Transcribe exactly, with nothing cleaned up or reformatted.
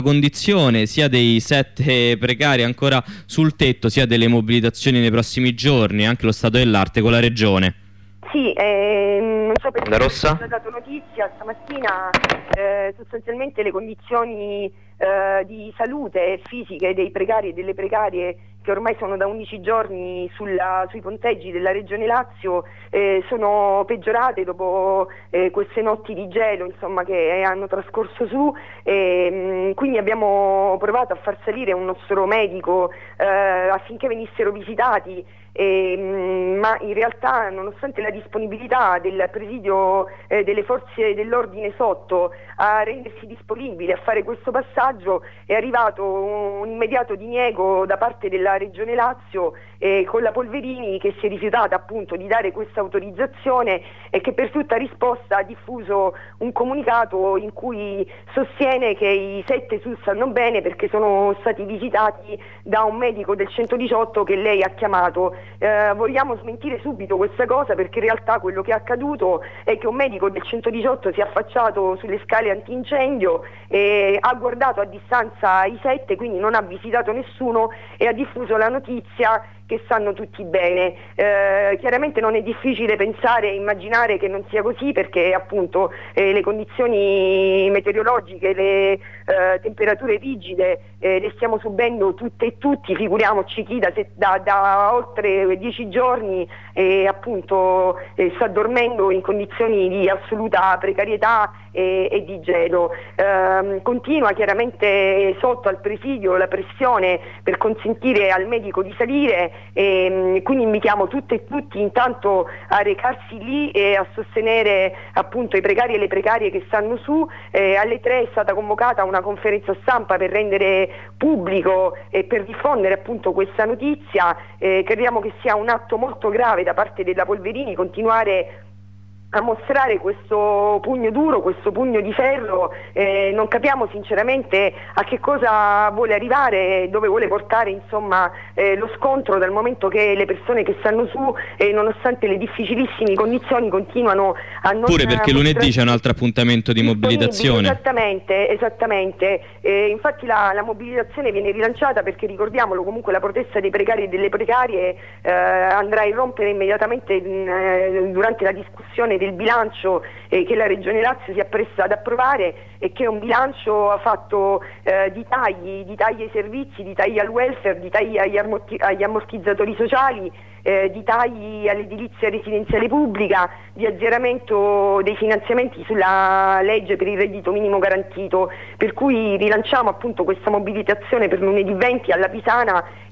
condizione sia dei sette precari ancora sul tetto, sia delle mobilitazioni nei prossimi giorni, anche lo stato dell'arte con la regione. Sì, eh, non so perché Rossa? ho dato notizia stamattina, eh, sostanzialmente le condizioni eh, di salute fisiche dei precari e delle precarie che ormai sono da undici giorni sulla, sui ponteggi della Regione Lazio eh, sono peggiorate dopo eh, queste notti di gelo, insomma, che hanno trascorso su, e, mh, quindi abbiamo provato a far salire un nostro medico eh, affinché venissero visitati. E, mh, ma in realtà, nonostante la disponibilità del presidio eh, delle forze dell'ordine sotto a rendersi disponibile a fare questo passaggio, è arrivato un, un immediato diniego da parte della Regione Lazio eh, con la Polverini, che si è rifiutata appunto di dare questa autorizzazione e che per tutta risposta ha diffuso un comunicato in cui sostiene che i sette su stanno bene perché sono stati visitati da un medico del centodiciotto che lei ha chiamato. Eh, vogliamo smentire subito questa cosa, perché in realtà quello che è accaduto è che un medico del centodiciotto si è affacciato sulle scale antincendio e ha guardato a distanza i sette, quindi non ha visitato nessuno e ha diffuso la notizia che stanno tutti bene. Eh, chiaramente non è difficile pensare e immaginare che non sia così, perché appunto eh, le condizioni meteorologiche, le eh, temperature rigide eh, le stiamo subendo tutte e tutti, figuriamoci chi da, da, da oltre dieci giorni eh, appunto eh, sta dormendo in condizioni di assoluta precarietà e, e di gelo. Eh, continua chiaramente sotto al presidio la pressione per consentire al medico di salire. E quindi invitiamo tutte e tutti intanto a recarsi lì e a sostenere appunto i precari e le precarie che stanno su. Eh, alle tre è stata convocata una conferenza stampa per rendere pubblico e per diffondere appunto questa notizia. Eh, crediamo che sia un atto molto grave da parte della Polverini continuare a mostrare questo pugno duro, questo pugno di ferro. Eh, non capiamo sinceramente a che cosa vuole arrivare, dove vuole portare insomma eh, lo scontro, dal momento che le persone che stanno su, eh, nonostante le difficilissime condizioni, continuano a non... Pure perché lunedì c'è un altro appuntamento di mobilitazione. Esattamente, esattamente. Eh, infatti la, la mobilitazione viene rilanciata perché, ricordiamolo, comunque la protesta dei precari e delle precarie eh, andrà a irrompere immediatamente in, eh, durante la discussione del bilancio eh, che la Regione Lazio si appresta ad approvare, e che è un bilancio ha fatto eh, di tagli, di tagli ai servizi, di tagli al welfare, di tagli agli, agli ammortizzatori sociali, eh, di tagli all'edilizia residenziale pubblica, di azzeramento dei finanziamenti sulla legge per il reddito minimo garantito, per cui rilanciamo appunto questa mobilitazione per lunedì venti alla Pisana.